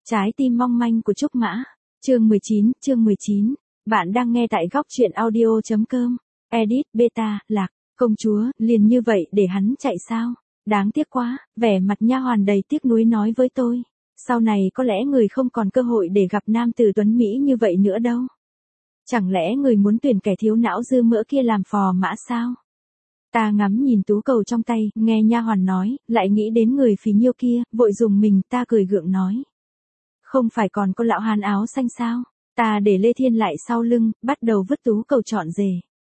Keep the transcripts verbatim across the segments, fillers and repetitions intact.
Trái tim mong manh của Trúc Mã. Chương mười chín, chương mười chín. Bạn đang nghe tại góc truyện audio chấm com. Edit beta, lạc, công chúa, liền như vậy để hắn chạy sao? Đáng tiếc quá, vẻ mặt nha hoàn đầy tiếc nuối nói với tôi. Sau này có lẽ người không còn cơ hội để gặp nam tử tuấn Mỹ như vậy nữa đâu. Chẳng lẽ người muốn tuyển kẻ thiếu não dư mỡ kia làm phò mã sao? Ta ngắm nhìn tú cầu trong tay, nghe nha hoàn nói, lại nghĩ đến người phí nhiêu kia, vội dùng mình, ta cười gượng nói. Không phải còn có lão hán áo xanh sao? Ta để Lê Thiên lại sau lưng, bắt đầu vứt tú cầu trọn rể.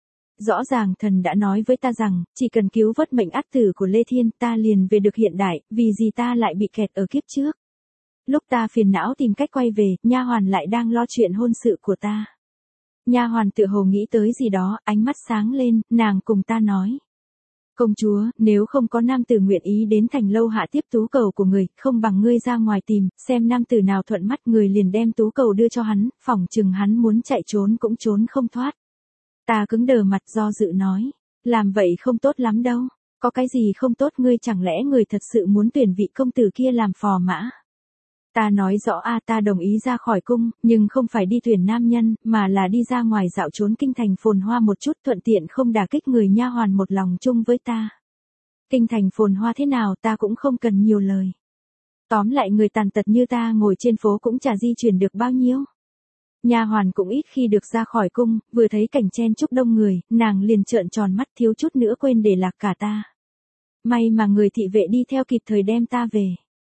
Rõ ràng thần đã nói với ta rằng, chỉ cần cứu vớt mệnh ắt tử của Lê Thiên, ta liền về được hiện đại, vì gì ta lại bị kẹt ở kiếp trước. Lúc ta phiền não tìm cách quay về, nha hoàn lại đang lo chuyện hôn sự của ta. Nha hoàn tựa hồ nghĩ tới gì đó, ánh mắt sáng lên, nàng cùng ta nói. Công chúa, nếu không có nam tử nguyện ý đến thành lâu hạ tiếp tú cầu của người, không bằng ngươi ra ngoài tìm, xem nam tử nào thuận mắt người liền đem tú cầu đưa cho hắn, phỏng chừng hắn muốn chạy trốn cũng trốn không thoát. Ta cứng đờ mặt do dự nói, làm vậy không tốt lắm đâu, có cái gì không tốt ngươi chẳng lẽ người thật sự muốn tuyển vị công tử kia làm phò mã. Ta nói rõ a ta đồng ý ra khỏi cung, nhưng không phải đi tuyển nam nhân, mà là đi ra ngoài dạo trốn kinh thành phồn hoa một chút thuận tiện không đả kích người nha hoàn một lòng chung với ta. Kinh thành phồn hoa thế nào ta cũng không cần nhiều lời. Tóm lại người tàn tật như ta ngồi trên phố cũng chả di chuyển được bao nhiêu. Nha hoàn cũng ít khi được ra khỏi cung, vừa thấy cảnh chen chúc đông người, nàng liền trợn tròn mắt thiếu chút nữa quên để lạc cả ta. May mà người thị vệ đi theo kịp thời đem ta về.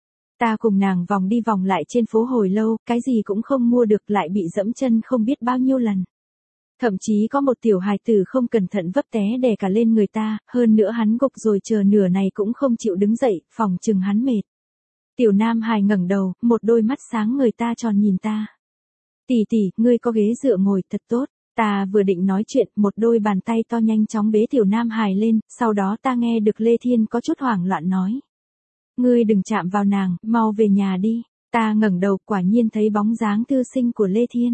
Ta cùng nàng vòng đi vòng lại trên phố hồi lâu, cái gì cũng không mua được lại bị dẫm chân không biết bao nhiêu lần. Thậm chí có một tiểu hài tử không cẩn thận vấp té đè cả lên người ta, hơn nữa hắn gục rồi chờ nửa này cũng không chịu đứng dậy, phòng chừng hắn mệt. Tiểu nam hài ngẩng đầu, một đôi mắt sáng người ta tròn nhìn ta. Tỷ tỷ, ngươi có ghế dựa ngồi thật tốt. Ta vừa định nói chuyện, một đôi bàn tay to nhanh chóng bế tiểu nam hài lên, sau đó ta nghe được Lê Thiên có chút hoảng loạn nói. Ngươi đừng chạm vào nàng, mau về nhà đi. Ta ngẩng đầu quả nhiên thấy bóng dáng thư sinh của Lê Thiên.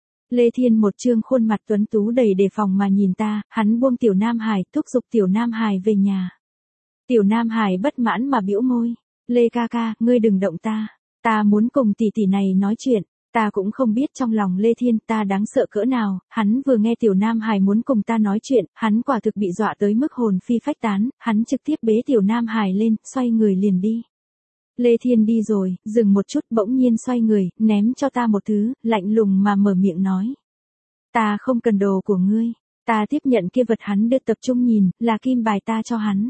Lê Thiên một trương khuôn mặt tuấn tú đầy đề phòng mà nhìn ta, hắn buông tiểu nam hài, thúc giục tiểu nam hài về nhà. Tiểu nam hài bất mãn mà bĩu môi. Lê ca ca, ngươi đừng động ta. Ta muốn cùng tỷ tỷ này nói chuyện. Ta cũng không biết trong lòng Lê Thiên ta đáng sợ cỡ nào, hắn vừa nghe tiểu nam hài muốn cùng ta nói chuyện, hắn quả thực bị dọa tới mức hồn phi phách tán, hắn trực tiếp bế tiểu nam hài lên, xoay người liền đi. Lê Thiên đi rồi, dừng một chút bỗng nhiên xoay người, ném cho ta một thứ, lạnh lùng mà mở miệng nói. Ta không cần đồ của ngươi, ta tiếp nhận kia vật hắn đưa tập trung nhìn, là kim bài ta cho hắn.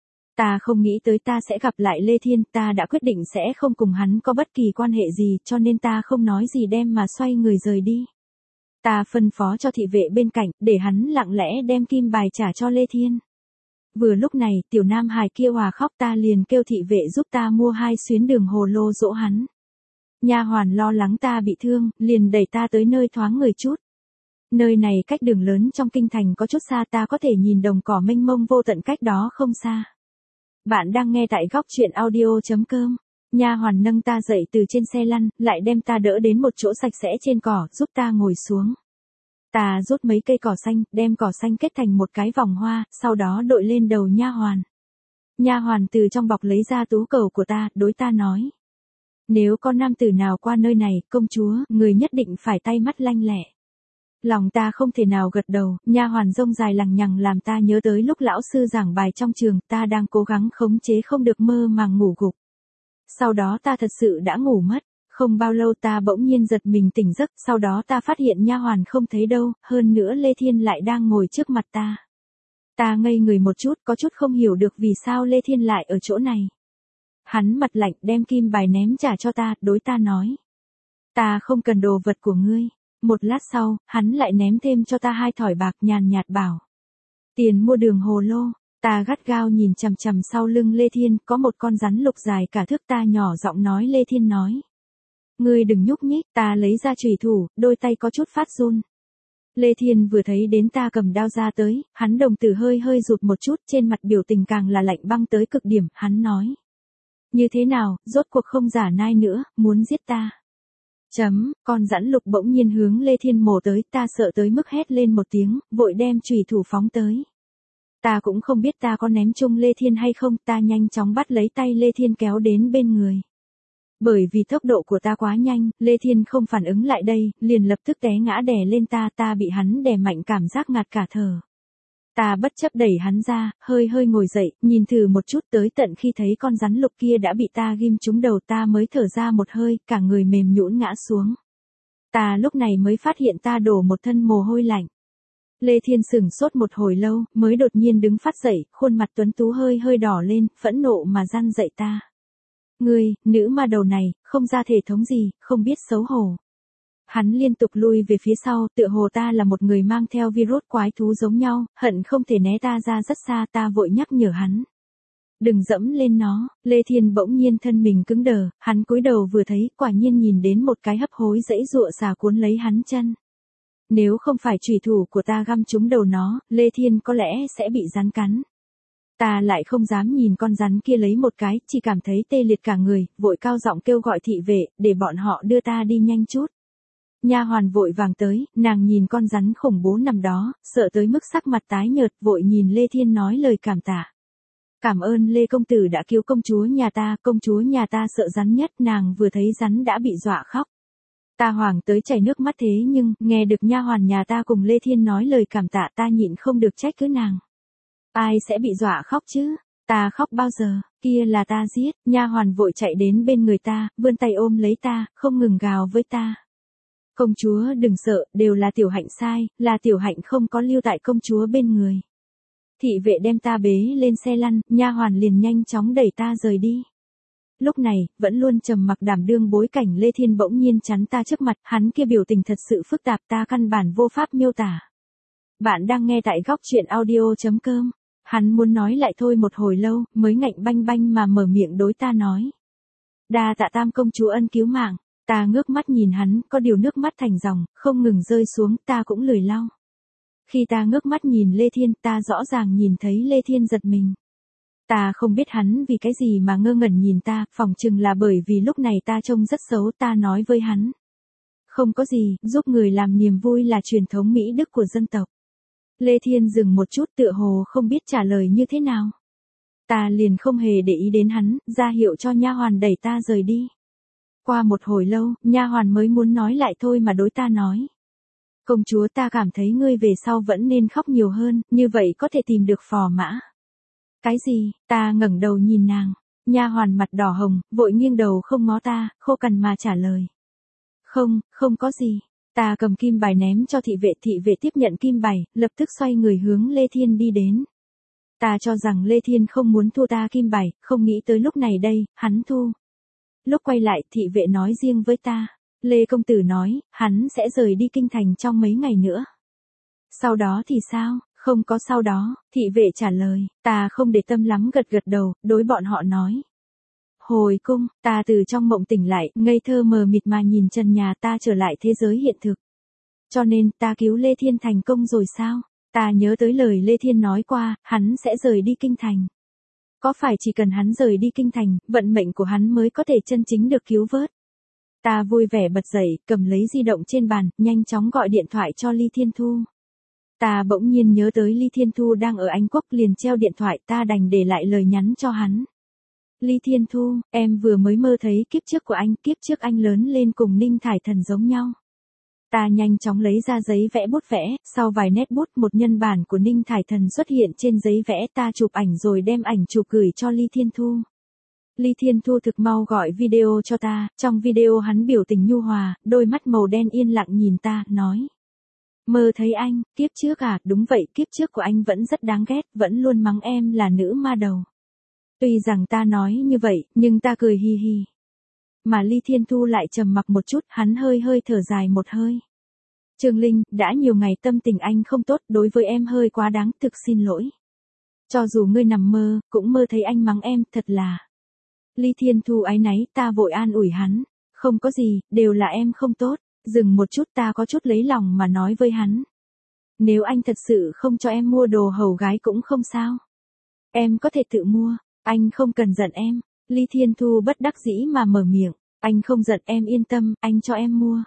Ta không nghĩ tới ta sẽ gặp lại Lê Thiên, ta đã quyết định sẽ không cùng hắn có bất kỳ quan hệ gì, cho nên ta không nói gì đem mà xoay người rời đi. Ta phân phó cho thị vệ bên cạnh, để hắn lặng lẽ đem kim bài trả cho Lê Thiên. Vừa lúc này, tiểu nam hài kia hòa khóc ta liền kêu thị vệ giúp ta mua hai xuyến đường hồ lô dỗ hắn. Nha hoàn lo lắng ta bị thương, liền đẩy ta tới nơi thoáng người chút. Nơi này cách đường lớn trong kinh thành có chút xa ta có thể nhìn đồng cỏ mênh mông vô tận cách đó không xa. Bạn đang nghe tại góc truyện audio chấm com. Nha hoàn nâng ta dậy từ trên xe lăn, lại đem ta đỡ đến một chỗ sạch sẽ trên cỏ, giúp ta ngồi xuống. Ta rút mấy cây cỏ xanh, đem cỏ xanh kết thành một cái vòng hoa, sau đó đội lên đầu nha hoàn. Nha hoàn từ trong bọc lấy ra tú cầu của ta, đối ta nói. Nếu có nam tử nào qua nơi này, công chúa, người nhất định phải tay mắt lanh lẹ. Lòng ta không thể nào gật đầu, nha hoàn rông dài lằng nhằng làm ta nhớ tới lúc lão sư giảng bài trong trường, ta đang cố gắng khống chế không được mơ màng ngủ gục. Sau đó ta thật sự đã ngủ mất, không bao lâu ta bỗng nhiên giật mình tỉnh giấc, sau đó ta phát hiện nha hoàn không thấy đâu, hơn nữa Lê Thiên lại đang ngồi trước mặt ta. Ta ngây người một chút, có chút không hiểu được vì sao Lê Thiên lại ở chỗ này. Hắn mặt lạnh đem kim bài ném trả cho ta, đối ta nói. Ta không cần đồ vật của ngươi. Một lát sau, hắn lại ném thêm cho ta hai thỏi bạc nhàn nhạt bảo. Tiền mua đường hồ lô, ta gắt gao nhìn chằm chằm sau lưng Lê Thiên, có một con rắn lục dài cả thước ta nhỏ giọng nói Lê Thiên nói. Ngươi đừng nhúc nhích, ta lấy ra chùy thủ, đôi tay có chút phát run. Lê Thiên vừa thấy đến ta cầm đao ra tới, hắn đồng tử hơi hơi rụt một chút, trên mặt biểu tình càng là lạnh băng tới cực điểm, hắn nói. Như thế nào, rốt cuộc không giả nai nữa, muốn giết ta. Chấm, con rắn lục bỗng nhiên hướng Lê Thiên mổ tới, ta sợ tới mức hét lên một tiếng, vội đem chùy thủ phóng tới. Ta cũng không biết ta có ném chung Lê Thiên hay không, ta nhanh chóng bắt lấy tay Lê Thiên kéo đến bên người. Bởi vì tốc độ của ta quá nhanh, Lê Thiên không phản ứng lại đây, liền lập tức té ngã đè lên ta, ta bị hắn đè mạnh cảm giác ngạt cả thở. Ta bất chấp đẩy hắn ra, hơi hơi ngồi dậy, nhìn thử một chút tới tận khi thấy con rắn lục kia đã bị ta ghim trúng đầu ta mới thở ra một hơi, cả người mềm nhũn ngã xuống. Ta lúc này mới phát hiện ta đổ một thân mồ hôi lạnh. Lê Thiên sửng sốt một hồi lâu, mới đột nhiên đứng phát dậy, khuôn mặt tuấn tú hơi hơi đỏ lên, phẫn nộ mà răn dậy ta. Ngươi, nữ ma đầu này, không ra thể thống gì, không biết xấu hổ. Hắn liên tục lui về phía sau, tựa hồ ta là một người mang theo virus quái thú giống nhau, hận không thể né ta ra rất xa, ta vội nhắc nhở hắn. Đừng dẫm lên nó. Lê Thiên bỗng nhiên thân mình cứng đờ, hắn cúi đầu vừa thấy, quả nhiên nhìn đến một cái hấp hối dãy dụa xà cuốn lấy hắn chân. Nếu không phải chủy thủ của ta găm trúng đầu nó, Lê Thiên có lẽ sẽ bị rắn cắn. Ta lại không dám nhìn con rắn kia lấy một cái, chỉ cảm thấy tê liệt cả người, vội cao giọng kêu gọi thị vệ, để bọn họ đưa ta đi nhanh chút. Nha hoàn vội vàng tới, nàng nhìn con rắn khủng bố nằm đó, sợ tới mức sắc mặt tái nhợt, vội nhìn Lê Thiên nói lời cảm tạ. Cảm ơn Lê công tử đã cứu công chúa nhà ta, công chúa nhà ta sợ rắn nhất, nàng vừa thấy rắn đã bị dọa khóc. Ta hoảng tới chảy nước mắt thế nhưng, nghe được nha hoàn nhà ta cùng Lê Thiên nói lời cảm tạ ta nhịn không được trách cứ nàng. Ai sẽ bị dọa khóc chứ? Ta khóc bao giờ, kia là ta giết, nha hoàn vội chạy đến bên người ta, vươn tay ôm lấy ta, không ngừng gào với ta. Công chúa đừng sợ, đều là tiểu hạnh sai, là tiểu hạnh không có lưu tại công chúa bên người. Thị vệ đem ta bế lên xe lăn, nha hoàn liền nhanh chóng đẩy ta rời đi. Lúc này, vẫn luôn trầm mặc đảm đương bối cảnh Lê Thiên bỗng nhiên chắn ta trước mặt, hắn kia biểu tình thật sự phức tạp ta căn bản vô pháp miêu tả. Bạn đang nghe tại góc truyện audio chấm com. Hắn muốn nói lại thôi một hồi lâu, mới ngạnh banh banh mà mở miệng đối ta nói. Đa tạ tam công chúa ân cứu mạng. Ta ngước mắt nhìn hắn, có điều nước mắt thành dòng, không ngừng rơi xuống, ta cũng lười lau. Khi ta ngước mắt nhìn Lê Thiên, ta rõ ràng nhìn thấy Lê Thiên giật mình. Ta không biết hắn vì cái gì mà ngơ ngẩn nhìn ta, phỏng chừng là bởi vì lúc này ta trông rất xấu, ta nói với hắn. Không có gì, giúp người làm niềm vui là truyền thống Mỹ Đức của dân tộc. Lê Thiên dừng một chút tựa hồ không biết trả lời như thế nào. Ta liền không hề để ý đến hắn, ra hiệu cho nha hoàn đẩy ta rời đi. Qua một hồi lâu, nha hoàn mới muốn nói lại thôi mà đối ta nói. Công chúa ta cảm thấy ngươi về sau vẫn nên khóc nhiều hơn, như vậy có thể tìm được phò mã. Cái gì? Ta ngẩng đầu nhìn nàng. Nha hoàn mặt đỏ hồng, vội nghiêng đầu không ngó ta, khô cằn mà trả lời. Không, không có gì. Ta cầm kim bài ném cho thị vệ, thị vệ tiếp nhận kim bài, lập tức xoay người hướng Lê Thiên đi đến. Ta cho rằng Lê Thiên không muốn thua ta kim bài, không nghĩ tới lúc này đây, hắn thu. Lúc quay lại, thị vệ nói riêng với ta. Lê công tử nói, hắn sẽ rời đi kinh thành trong mấy ngày nữa. Sau đó thì sao? Không có sau đó, thị vệ trả lời, ta không để tâm lắm gật gật đầu, đối bọn họ nói. Hồi cung, ta từ trong mộng tỉnh lại, ngây thơ mờ mịt mà nhìn trần nhà ta trở lại thế giới hiện thực. Cho nên, ta cứu Lê Thiên thành công rồi sao? Ta nhớ tới lời Lê Thiên nói qua, hắn sẽ rời đi kinh thành. Có phải chỉ cần hắn rời đi kinh thành, vận mệnh của hắn mới có thể chân chính được cứu vớt? Ta vui vẻ bật dậy, cầm lấy di động trên bàn, nhanh chóng gọi điện thoại cho Ly Thiên Thu. Ta bỗng nhiên nhớ tới Ly Thiên Thu đang ở Anh Quốc liền treo điện thoại, ta đành để lại lời nhắn cho hắn. Ly Thiên Thu, em vừa mới mơ thấy kiếp trước của anh, kiếp trước anh lớn lên cùng Ninh Thải Thần giống nhau. Ta nhanh chóng lấy ra giấy vẽ bút vẽ, sau vài nét bút một nhân bản của Ninh Thải Thần xuất hiện trên giấy vẽ, ta chụp ảnh rồi đem ảnh chụp gửi cho Ly Thiên Thu. Ly Thiên Thu thực mau gọi video cho ta, trong video hắn biểu tình nhu hòa, đôi mắt màu đen yên lặng nhìn ta, nói. Mơ thấy anh, kiếp trước à, đúng vậy, kiếp trước của anh vẫn rất đáng ghét, vẫn luôn mắng em là nữ ma đầu. Tuy rằng ta nói như vậy, nhưng ta cười hi hi. Mà Ly Thiên Thu lại trầm mặc một chút, hắn hơi hơi thở dài một hơi. Trương Linh, đã nhiều ngày tâm tình anh không tốt, đối với em hơi quá đáng, thực xin lỗi. Cho dù ngươi nằm mơ, cũng mơ thấy anh mắng em, thật là. Ly Thiên Thu áy náy, ta vội an ủi hắn. Không có gì, đều là em không tốt. Dừng một chút ta có chút lấy lòng mà nói với hắn. Nếu anh thật sự không cho em mua đồ hầu gái cũng không sao. Em có thể tự mua, anh không cần giận em. Ly Thiên Thu bất đắc dĩ mà mở miệng. Anh không giận em yên tâm, anh cho em mua.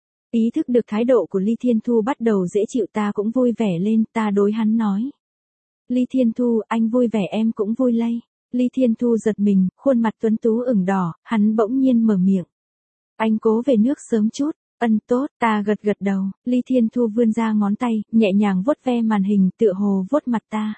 Ý thức được thái độ của Ly Thiên Thu bắt đầu dễ chịu ta cũng vui vẻ lên, ta đối hắn nói. Ly Thiên Thu, anh vui vẻ em cũng vui lây. Ly Thiên Thu giật mình, khuôn mặt tuấn tú ửng đỏ, hắn bỗng nhiên mở miệng. Anh cố về nước sớm chút. Ân tốt, ta gật gật đầu. Ly Thiên Thu vươn ra ngón tay, nhẹ nhàng vuốt ve màn hình, tựa hồ vuốt mặt ta.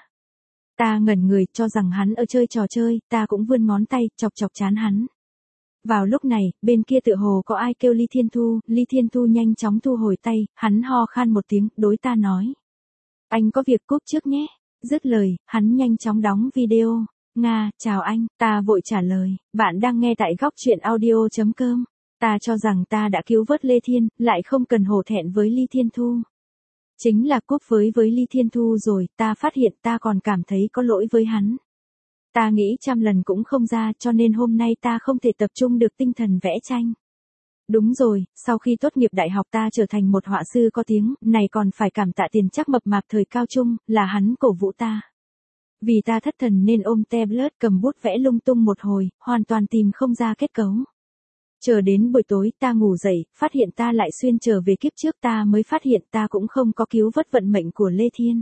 Ta ngẩn người, cho rằng hắn ở chơi trò chơi, ta cũng vươn ngón tay, chọc chọc trán hắn. Vào lúc này, bên kia tựa hồ có ai kêu Ly Thiên Thu, Ly Thiên Thu nhanh chóng thu hồi tay, hắn ho khan một tiếng, đối ta nói. Anh có việc cúp trước nhé. Dứt lời, hắn nhanh chóng đóng video. Nga, chào anh, ta vội trả lời, bạn đang nghe tại góc truyện audio chấm com. Ta cho rằng ta đã cứu vớt Lê Thiên, lại không cần hổ thẹn với Ly Thiên Thu. Chính là cúp với với Ly Thiên Thu rồi, ta phát hiện ta còn cảm thấy có lỗi với hắn. Ta nghĩ trăm lần cũng không ra, cho nên hôm nay ta không thể tập trung được tinh thần vẽ tranh. Đúng rồi, sau khi tốt nghiệp đại học ta trở thành một họa sư có tiếng, này còn phải cảm tạ Tiền Trác mập mạp thời cao trung, là hắn cổ vũ ta. Vì ta thất thần nên ôm tablet cầm bút vẽ lung tung một hồi, hoàn toàn tìm không ra kết cấu. Chờ đến buổi tối ta ngủ dậy, phát hiện ta lại xuyên trở về kiếp trước, ta mới phát hiện ta cũng không có cứu vớt vận mệnh của Lê Thiên.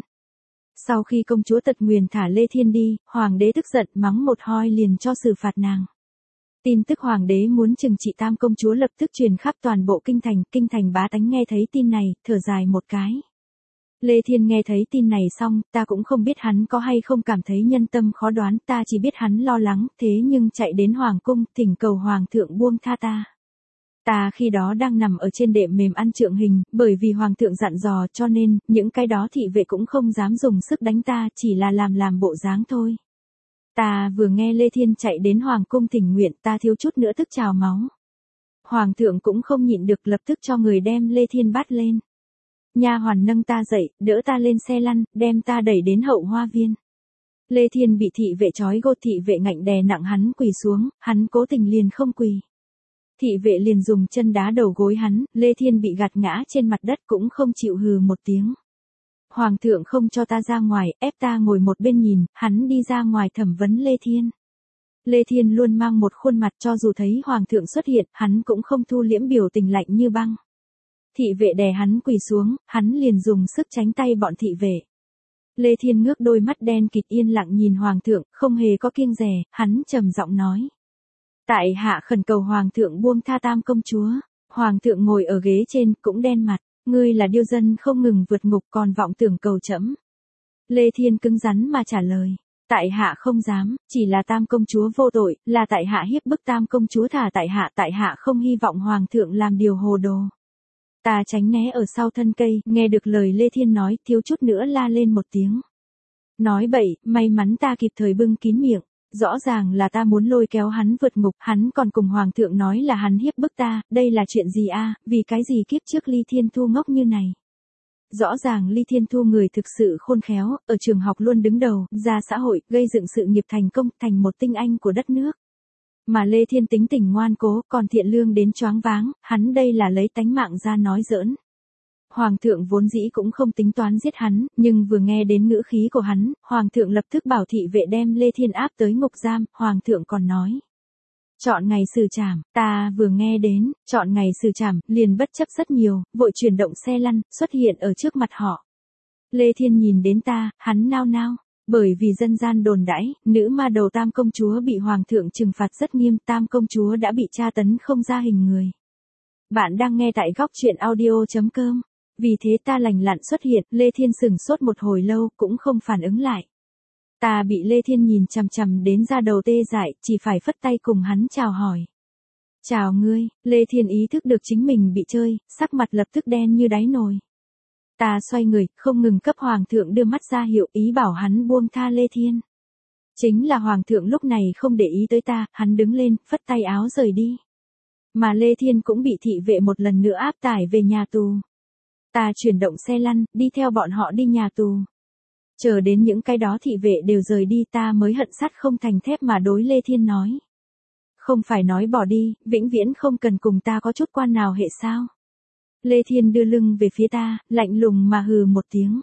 Sau khi công chúa Tật Nguyền thả Lê Thiên đi, hoàng đế tức giận mắng một hoi liền cho xử phạt nàng. Tin tức hoàng đế muốn trừng trị tam công chúa lập tức truyền khắp toàn bộ kinh thành, kinh thành bá tánh nghe thấy tin này, thở dài một cái. Lê Thiên nghe thấy tin này xong, ta cũng không biết hắn có hay không cảm thấy nhân tâm khó đoán, ta chỉ biết hắn lo lắng, thế nhưng chạy đến hoàng cung, thỉnh cầu hoàng thượng buông tha ta. Ta khi đó đang nằm ở trên đệm mềm ăn trượng hình, bởi vì hoàng thượng dặn dò cho nên, những cái đó thị vệ cũng không dám dùng sức đánh ta, chỉ là làm làm bộ dáng thôi. Ta vừa nghe Lê Thiên chạy đến hoàng cung thỉnh nguyện, ta thiếu chút nữa tức trào máu. Hoàng thượng cũng không nhịn được, lập tức cho người đem Lê Thiên bắt lên. Nha hoàn nâng ta dậy, đỡ ta lên xe lăn, đem ta đẩy đến hậu hoa viên. Lê Thiên bị thị vệ trói gô, thị vệ ngạnh đè nặng hắn quỳ xuống, hắn cố tình liền không quỳ. Thị vệ liền dùng chân đá đầu gối hắn, Lê Thiên bị gạt ngã trên mặt đất cũng không chịu hừ một tiếng. Hoàng thượng không cho ta ra ngoài, ép ta ngồi một bên nhìn, hắn đi ra ngoài thẩm vấn Lê Thiên. Lê Thiên luôn mang một khuôn mặt, cho dù thấy hoàng thượng xuất hiện, hắn cũng không thu liễm biểu tình lạnh như băng. Thị vệ đè hắn quỳ xuống, hắn liền dùng sức tránh tay bọn thị vệ. Lê Thiên ngước đôi mắt đen kịt yên lặng nhìn hoàng thượng, không hề có kiêng dè, hắn trầm giọng nói. Tại hạ khẩn cầu hoàng thượng buông tha tam công chúa. Hoàng thượng ngồi ở ghế trên, cũng đen mặt, ngươi là điêu dân không ngừng vượt ngục còn vọng tưởng cầu trẫm. Lê Thiên cứng rắn mà trả lời. Tại hạ không dám, chỉ là tam công chúa vô tội, là tại hạ hiếp bức tam công chúa thả tại hạ, tại hạ không hy vọng hoàng thượng làm điều hồ đồ. Ta tránh né ở sau thân cây, nghe được lời Lê Thiên nói, thiếu chút nữa la lên một tiếng. Nói bậy, may mắn ta kịp thời bưng kín miệng, rõ ràng là ta muốn lôi kéo hắn vượt ngục, hắn còn cùng hoàng thượng nói là hắn hiếp bức ta, đây là chuyện gì a? Vì cái gì kiếp trước Ly Thiên Thu ngốc như này. Rõ ràng Ly Thiên Thu người thực sự khôn khéo, ở trường học luôn đứng đầu, ra xã hội, gây dựng sự nghiệp thành công, thành một tinh anh của đất nước. Mà Lê Thiên tính tình ngoan cố, còn thiện lương đến choáng váng, hắn đây là lấy tánh mạng ra nói giỡn. Hoàng thượng vốn dĩ cũng không tính toán giết hắn, nhưng vừa nghe đến ngữ khí của hắn, hoàng thượng lập tức bảo thị vệ đem Lê Thiên áp tới ngục giam, hoàng thượng còn nói. Chọn ngày xử trảm, ta vừa nghe đến, chọn ngày xử trảm, liền bất chấp rất nhiều, vội chuyển động xe lăn, xuất hiện ở trước mặt họ. Lê Thiên nhìn đến ta, hắn nao nao. Bởi vì dân gian đồn đãi, nữ ma đầu tam công chúa bị hoàng thượng trừng phạt rất nghiêm, tam công chúa đã bị tra tấn không ra hình người. Bạn đang nghe tại góc truyện audio chấm com. Vì thế ta lành lặn xuất hiện, Lê Thiên sừng sốt một hồi lâu, cũng không phản ứng lại. Ta bị Lê Thiên nhìn chằm chằm đến da đầu tê dại, chỉ phải phất tay cùng hắn chào hỏi. Chào ngươi, Lê Thiên ý thức được chính mình bị chơi, sắc mặt lập tức đen như đáy nồi. Ta xoay người, không ngừng cấp hoàng thượng đưa mắt ra hiệu ý bảo hắn buông tha Lê Thiên. Chính là hoàng thượng lúc này không để ý tới ta, hắn đứng lên, phất tay áo rời đi. Mà Lê Thiên cũng bị thị vệ một lần nữa áp tải về nhà tù. Ta chuyển động xe lăn, đi theo bọn họ đi nhà tù. Chờ đến những cái đó thị vệ đều rời đi, ta mới hận sắt không thành thép mà đối Lê Thiên nói. Không phải nói bỏ đi, vĩnh viễn không cần cùng ta có chút quan nào hệ sao. Lê Thiên đưa lưng về phía ta, lạnh lùng mà hừ một tiếng.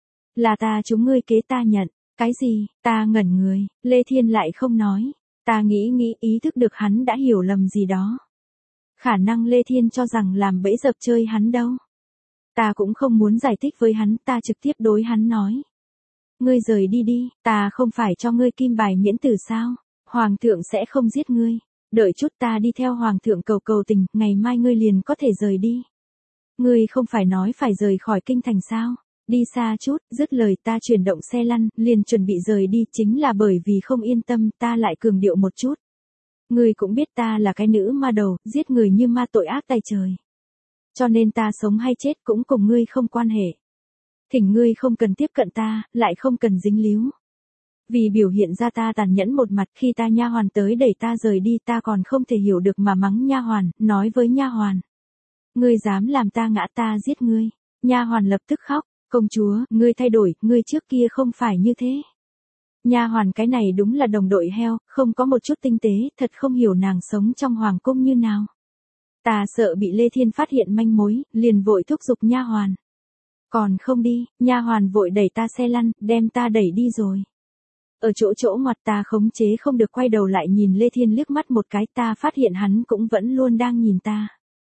Là ta chúng ngươi kế ta nhận, cái gì, ta ngẩn người, Lê Thiên lại không nói. Ta nghĩ nghĩ ý thức được hắn đã hiểu lầm gì đó. Khả năng Lê Thiên cho rằng làm bẫy dập chơi hắn đâu. Ta cũng không muốn giải thích với hắn, ta trực tiếp đối hắn nói. Ngươi rời đi đi, ta không phải cho ngươi kim bài miễn tử sao? Hoàng thượng sẽ không giết ngươi. Đợi chút ta đi theo hoàng thượng cầu cầu tình, ngày mai ngươi liền có thể rời đi. Ngươi không phải nói phải rời khỏi kinh thành sao? Đi xa chút, dứt lời ta chuyển động xe lăn, liền chuẩn bị rời đi, chính là bởi vì không yên tâm, ta lại cường điệu một chút. Ngươi cũng biết ta là cái nữ ma đầu, giết người như ma tội ác tày trời. Cho nên ta sống hay chết cũng cùng ngươi không quan hệ. Thỉnh ngươi không cần tiếp cận ta, lại không cần dính líu. Vì biểu hiện ra ta tàn nhẫn một mặt, khi ta nha hoàn tới đẩy ta rời đi, ta còn không thể hiểu được mà mắng nha hoàn, nói với nha hoàn. Ngươi dám làm ta ngã, ta giết ngươi. Nha hoàn lập tức khóc, công chúa, ngươi thay đổi, ngươi trước kia không phải như thế. Nha hoàn cái này đúng là đồng đội heo, không có một chút tinh tế, thật không hiểu nàng sống trong hoàng cung như nào. Ta sợ bị Lê Thiên phát hiện manh mối, liền vội thúc giục nha hoàn. Còn không đi, nha hoàn vội đẩy ta xe lăn, đem ta đẩy đi rồi. Ở chỗ chỗ ngoặt ta khống chế không được quay đầu lại nhìn Lê Thiên liếc mắt một cái, ta phát hiện hắn cũng vẫn luôn đang nhìn ta.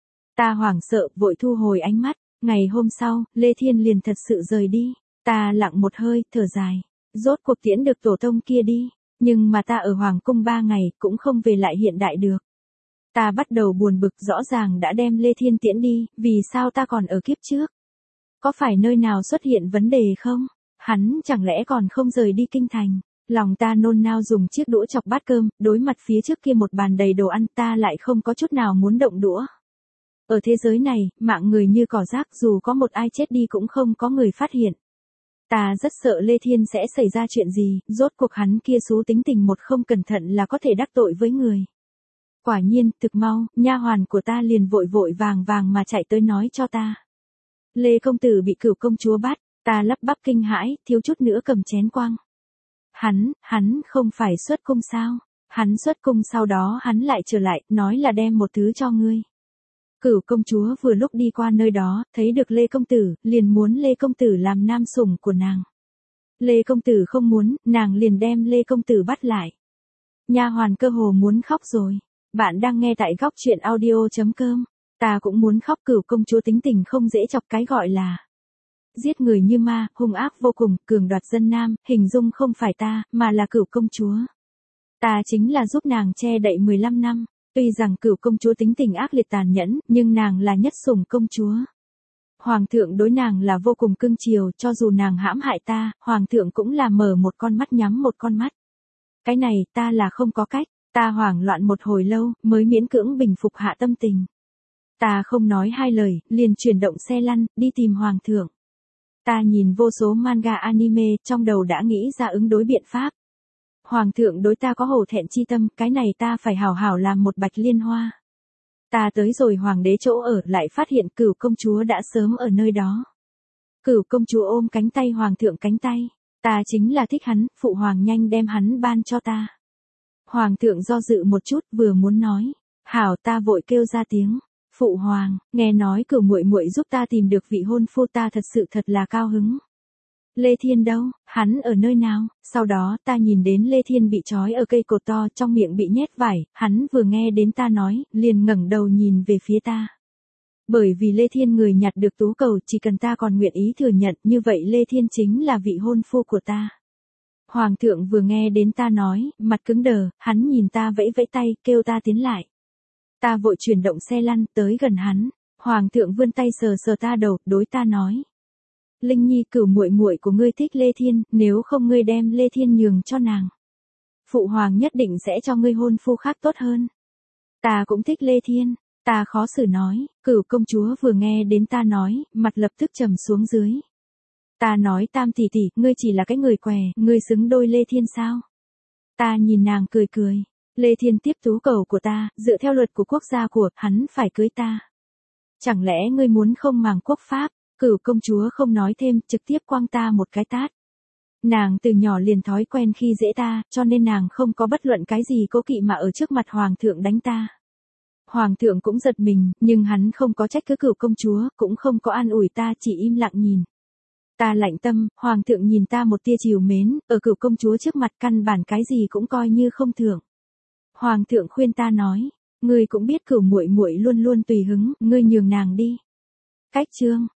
Ta hoảng sợ, vội thu hồi ánh mắt. Ngày hôm sau, Lê Thiên liền thật sự rời đi. Ta lặng một hơi, thở dài. Rốt cuộc tiễn được tổ tông kia đi. Nhưng mà ta ở hoàng cung ba ngày, cũng không về lại hiện đại được. Ta bắt đầu buồn bực, rõ ràng đã đem Lê Thiên tiễn đi, vì sao ta còn ở kiếp trước? Có phải nơi nào xuất hiện vấn đề không? Hắn chẳng lẽ còn không rời đi kinh thành? Lòng ta nôn nao dùng chiếc đũa chọc bát cơm, đối mặt phía trước kia một bàn đầy đồ ăn, ta lại không có chút nào muốn động đũa. Ở thế giới này, mạng người như cỏ rác, dù có một ai chết đi cũng không có người phát hiện. Ta rất sợ Lê Thiên sẽ xảy ra chuyện gì, rốt cuộc hắn kia xú tính tình một không cẩn thận là có thể đắc tội với người. Quả nhiên, thực mau, nha hoàn của ta liền vội vội vàng vàng mà chạy tới nói cho ta. Lê công tử bị Cửu công chúa bắt, ta lắp bắp kinh hãi, thiếu chút nữa cầm chén quăng. Hắn, hắn không phải xuất cung sao? Hắn xuất cung sau đó hắn lại trở lại, nói là đem một thứ cho ngươi. Cửu công chúa vừa lúc đi qua nơi đó, thấy được Lê công tử, liền muốn Lê công tử làm nam sủng của nàng. Lê công tử không muốn, nàng liền đem Lê công tử bắt lại. Nha hoàn cơ hồ muốn khóc rồi. Bạn đang nghe tại góc truyện audio chấm com. Ta cũng muốn khóc, Cửu công chúa tính tình không dễ chọc, cái gọi là giết người như ma, hung ác vô cùng, cường đoạt dân nam, hình dung không phải ta, mà là Cửu công chúa. Ta chính là giúp nàng che đậy mười lăm năm. Tuy rằng Cửu công chúa tính tình ác liệt tàn nhẫn, nhưng nàng là nhất sủng công chúa. Hoàng thượng đối nàng là vô cùng cưng chiều, cho dù nàng hãm hại ta, hoàng thượng cũng là mở một con mắt nhắm một con mắt. Cái này, ta là không có cách, ta hoảng loạn một hồi lâu, mới miễn cưỡng bình phục hạ tâm tình. Ta không nói hai lời, liền chuyển động xe lăn, đi tìm hoàng thượng. Ta nhìn vô số manga anime, trong đầu đã nghĩ ra ứng đối biện pháp. Hoàng thượng đối ta có hổ thẹn chi tâm, cái này ta phải hảo hảo làm một bạch liên hoa. Ta tới rồi hoàng đế chỗ ở, lại phát hiện Cửu công chúa đã sớm ở nơi đó. Cửu công chúa ôm cánh tay hoàng thượng cánh tay. Ta chính là thích hắn, phụ hoàng nhanh đem hắn ban cho ta. Hoàng thượng do dự một chút, vừa muốn nói. Hảo, ta vội kêu ra tiếng. Phụ hoàng, nghe nói Cửu muội muội giúp ta tìm được vị hôn phu, ta thật sự thật là cao hứng. Lê Thiên đâu, hắn ở nơi nào? Sau đó ta nhìn đến Lê Thiên bị trói ở cây cột to, trong miệng bị nhét vải, hắn vừa nghe đến ta nói, liền ngẩng đầu nhìn về phía ta. Bởi vì Lê Thiên người nhặt được tú cầu, chỉ cần ta còn nguyện ý thừa nhận, như vậy Lê Thiên chính là vị hôn phu của ta. Hoàng thượng vừa nghe đến ta nói, mặt cứng đờ, hắn nhìn ta vẫy vẫy tay, kêu ta tiến lại. Ta vội chuyển động xe lăn, tới gần hắn. Hoàng thượng vươn tay sờ sờ ta đầu, đối ta nói. Linh Nhi, Cửu muội muội của ngươi thích Lê Thiên, nếu không ngươi đem Lê Thiên nhường cho nàng. Phụ hoàng nhất định sẽ cho ngươi hôn phu khác tốt hơn. Ta cũng thích Lê Thiên, ta khó xử nói. Cửu công chúa vừa nghe đến ta nói, mặt lập tức trầm xuống dưới. Ta nói, Tam tỷ tỷ, ngươi chỉ là cái người què, ngươi xứng đôi Lê Thiên sao? Ta nhìn nàng cười cười. Lê Thiên tiếp tú cầu của ta, dựa theo luật của quốc gia của, hắn phải cưới ta. Chẳng lẽ ngươi muốn không màng quốc pháp? Cửu công chúa không nói thêm, trực tiếp quăng ta một cái tát. Nàng từ nhỏ liền thói quen khi dễ ta, cho nên nàng không có bất luận cái gì cố kỵ mà ở trước mặt hoàng thượng đánh ta. Hoàng thượng cũng giật mình, nhưng hắn không có trách cứ Cửu công chúa, cũng không có an ủi ta, chỉ im lặng nhìn. Ta lạnh tâm, hoàng thượng nhìn ta một tia trìu mến, ở Cửu công chúa trước mặt căn bản cái gì cũng coi như không thưởng. Hoàng thượng khuyên ta nói, ngươi cũng biết Cửu muội muội luôn luôn tùy hứng, ngươi nhường nàng đi. Cách chương